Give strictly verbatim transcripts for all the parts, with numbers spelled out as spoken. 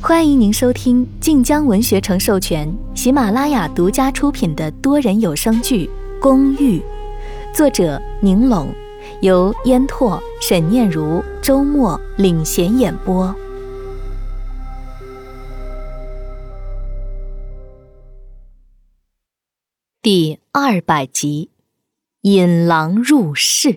欢迎您收听晋江文学城授权、喜马拉雅独家出品的多人有声剧《公寓》，作者宁拢，由烟拓、沈念如、周末领衔演播。第二百集，引狼入室。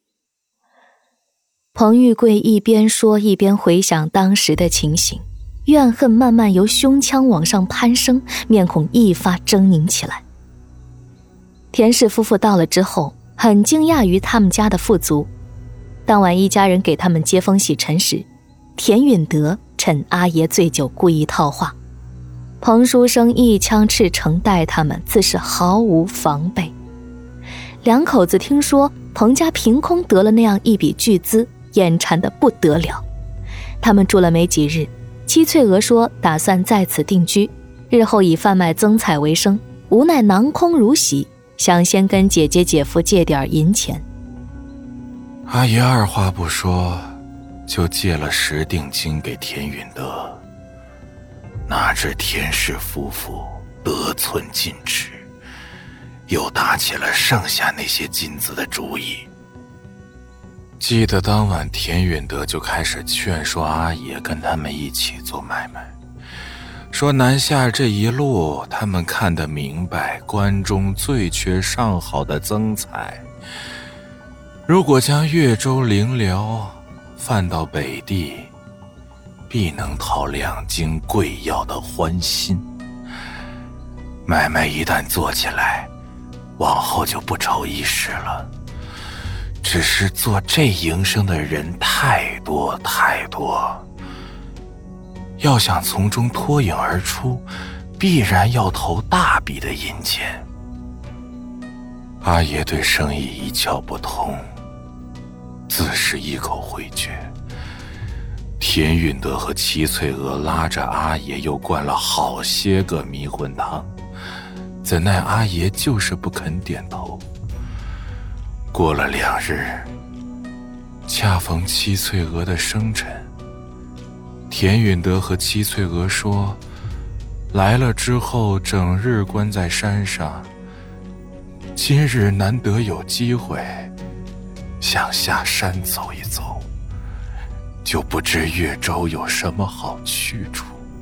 彭玉贵一边说一边回想当时的情形，怨恨慢慢由胸腔往上攀升，面孔一发狰狞起来。田氏夫妇到了之后，很惊讶于他们家的富足。当晚一家人给他们接风洗尘时，田允德趁阿爷醉酒故意套话，彭书生一枪赤诚待他们，自是毫无防备。两口子听说彭家凭空得了那样一笔巨资，眼馋得不得了。他们住了没几日，戚翠娥说打算在此定居，日后以贩卖增彩为生，无奈囊空如洗，想先跟姐姐姐夫借点银钱。 阿爷二话不说就借了十锭金给田允德，哪知田氏夫妇得寸进尺，又打起了剩下那些金子的主意。记得当晚田允德就开始劝说阿爷跟他们一起做买卖，说南下这一路他们看得明白，关中最缺上好的增彩，如果将越州灵辽贩到北地，必能讨两京贵要的欢心。买卖一旦做起来，往后就不愁一时了。只是做这营生的人太多太多，要想从中脱颖而出，必然要投大笔的银钱。阿爷对生意一窍不通，自是一口回绝。田允德和戚翠娥拉着阿爷又灌了好些个迷魂汤，怎奈阿爷就是不肯点头。过了两日，恰逢戚翠娥的生辰，田允德和戚翠娥说，来了之后整日关在山上，今日难得有机会，想下山走一走，就不知越州有什么好去处。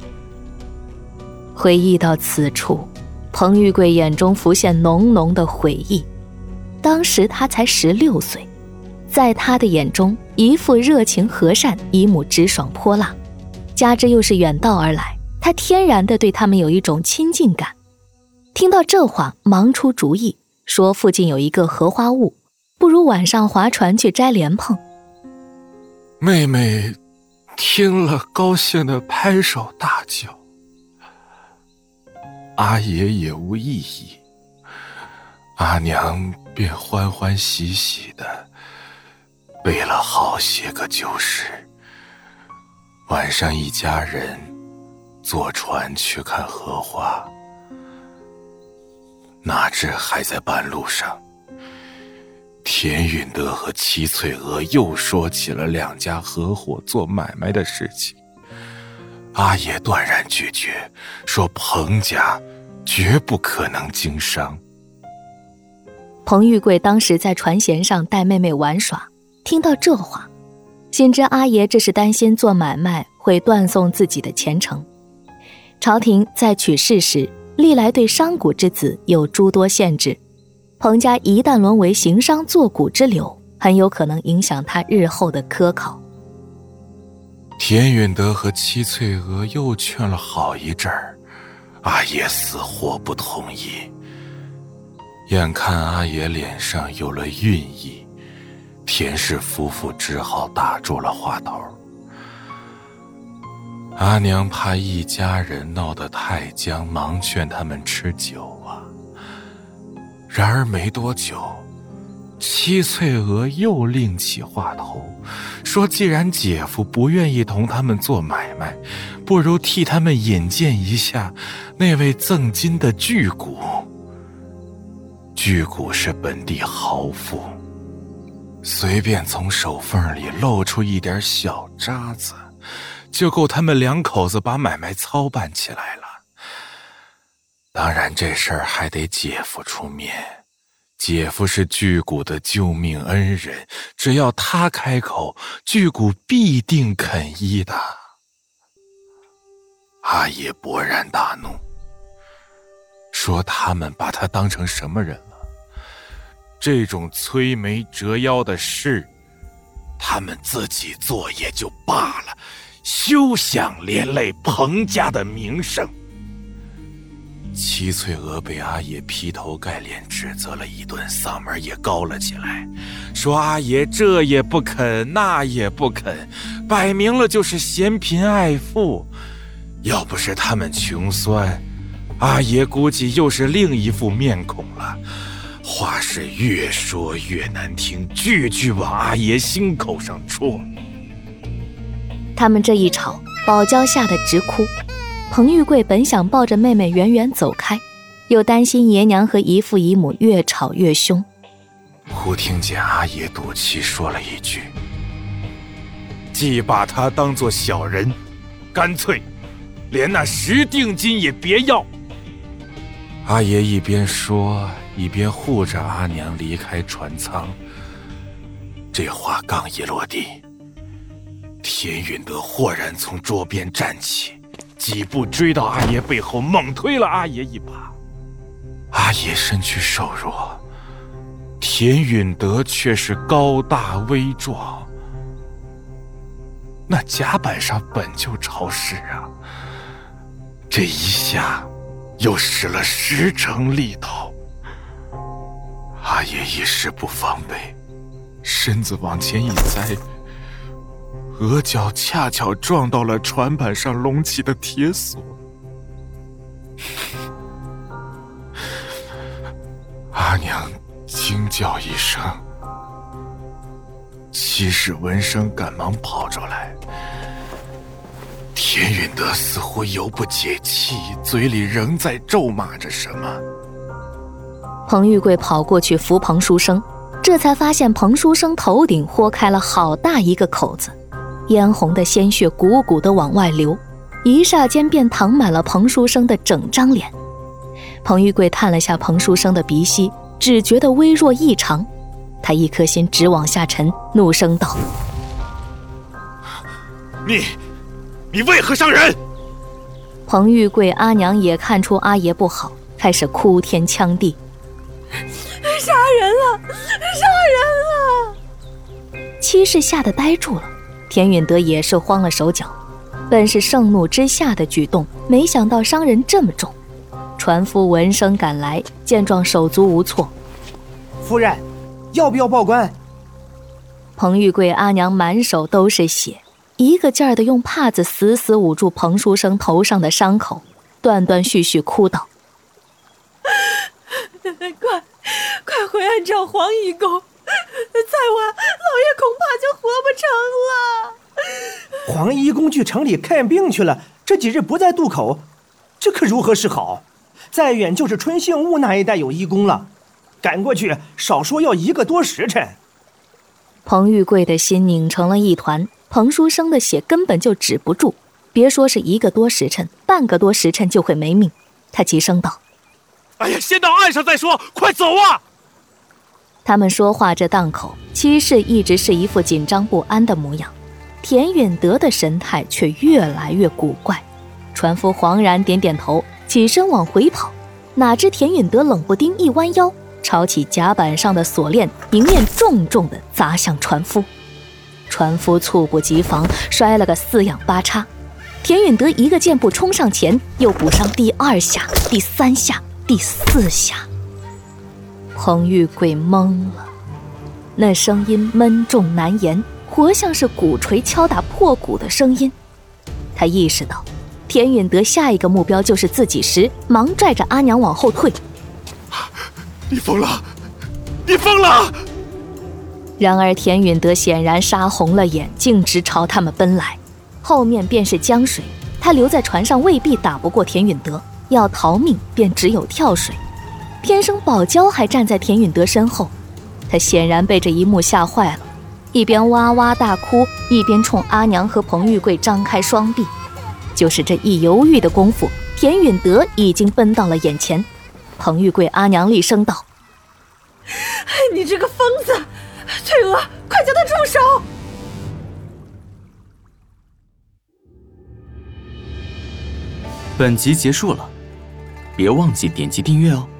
回忆到此处，彭玉贵眼中浮现浓浓的悔意。当时他才十六岁，在他的眼中，一副热情和善，一幕直爽泼辣，加之又是远道而来，他天然地对他们有一种亲近感。听到这话，忙出主意，说附近有一个荷花坞，不如晚上划船去摘莲蓬。 妹妹听了高兴地拍手大叫，阿爷也无异议，阿娘便欢欢喜喜地备了好些个酒食，晚上一家人坐船去看荷花。哪知还在半路上，田允德和戚翠娥又说起了两家合伙做买卖的事情。阿爷断然拒绝，说彭家绝不可能经商。 彭玉贵当时在船舷上带妹妹玩耍，听到这话，心知阿爷这是担心做买卖会断送自己的前程。朝廷在取士时，历来对商贾之子有诸多限制，彭家一旦沦为行商做贾之流，很有可能影响他日后的科考。 田允德和戚翠娥又劝了好一阵儿，阿爷死活不同意。眼看阿爷脸上有了孕意，田氏夫妇只好打住了话头。阿娘怕一家人闹得太僵，忙劝他们吃酒啊。然而没多久，戚翠娥又另起话头，说既然姐夫不愿意同他们做买卖，不如替他们引荐一下那位赠金的巨贾。巨贾是本地豪富，随便从手缝里露出一点小渣子， 就够他们两口子把买卖操办起来了。当然这事儿还得姐夫出面，姐夫是巨贾的救命恩人，只要他开口，巨贾必定肯依的。阿爷勃然大怒，说他们把他当成什么人了？这种摧眉折腰的事，他们自己做也就罢了，休想连累彭家的名声。七翠娥被阿爷劈头盖脸指责了一顿，嗓门也高了起来，说阿爷这也不肯那也不肯，摆明了就是嫌贫爱富。要不是他们穷酸，阿爷估计又是另一副面孔了。话是越说越难听，句句往阿爷心口上戳。 他们这一吵，宝娇吓得直哭。彭玉贵本想抱着妹妹远远走开，又担心爷娘和姨父姨母越吵越凶。 忽听见阿爷赌气说了一句：“既把他当作小人，干脆连那十锭金也别要。”阿爷一边说，一边护着阿娘离开船舱。这话刚一落地，田允德豁然从桌边站起，几步追到阿爷背后，猛推了阿爷一把。阿爷身躯瘦弱，田允德却是高大威壮。那甲板上本就潮湿啊，这一下又使了十成力道。阿爷一时不防备，身子往前一栽，额角恰巧撞到了船板上隆起的铁索。阿娘惊叫一声，七世闻声赶忙跑出来。田允德似乎犹不解气，嘴里仍在咒骂着什么。 彭玉贵跑过去扶彭书生，这才发现彭书生头顶豁开了好大一个口子，嫣红的鲜血鼓鼓地往外流，一霎间便淌满了彭书生的整张脸。彭玉贵探了下彭书生的鼻息，只觉得微弱异常，他一颗心直往下沉，怒声道：“ 你你为何伤人？” 彭玉贵阿娘也看出阿爷不好，开始哭天抢地：“ 杀人了，杀人了！” 七世吓得呆住了，田允德也是慌了手脚，本是盛怒之下的举动，没想到伤人这么重。船夫闻声赶来，见状手足无措：“ 夫人，要不要报官？” 彭玉贵阿娘满手都是血，一个劲儿地用帕子死死捂住彭书生头上的伤口，断断续续哭道：“ 快快回来找黄义公，再晚老爷恐怕就活不成了。” 黄义公去城里看病去了，这几日不在渡口，这可如何是好？再远就是春兴坞那一带有义工了，赶过去少说要一个多时辰。 彭玉贵的心拧成了一团，彭书生的血根本就止不住，别说是一个多时辰，半个多时辰就会没命。他急声道：“ 哎呀，先到岸上再说，快走啊！” 他们说话这档口，七世一直是一副紧张不安的模样，田允德的神态却越来越古怪。船夫惶然点点头，起身往回跑，哪知田允德冷不丁一弯腰，抄起甲板上的锁链，迎面重重地砸向船夫。船夫猝不及防，摔了个四仰八叉。田允德一个箭步冲上前，又补上第二下、第三下、第四下。彭玉贵懵了，那声音闷重难言，活像是鼓槌敲打破鼓的声音。他意识到田允德下一个目标就是自己时，忙拽着阿娘往后退。 “你疯了，你疯了！” 然而田允德显然杀红了眼，径直朝他们奔来，后面便是江水，他留在船上未必打不过田允德，要逃命便只有跳水。偏生宝娇还站在田允德身后，他显然被这一幕吓坏了， 一边哇哇大哭，一边冲阿娘和彭玉贵张开双臂。就是这一犹豫的功夫，田允德已经奔到了眼前。彭玉贵阿娘厉声道：“ 你这个疯子，翠娥，快叫他住手！” 本集结束了，别忘记点击订阅哦。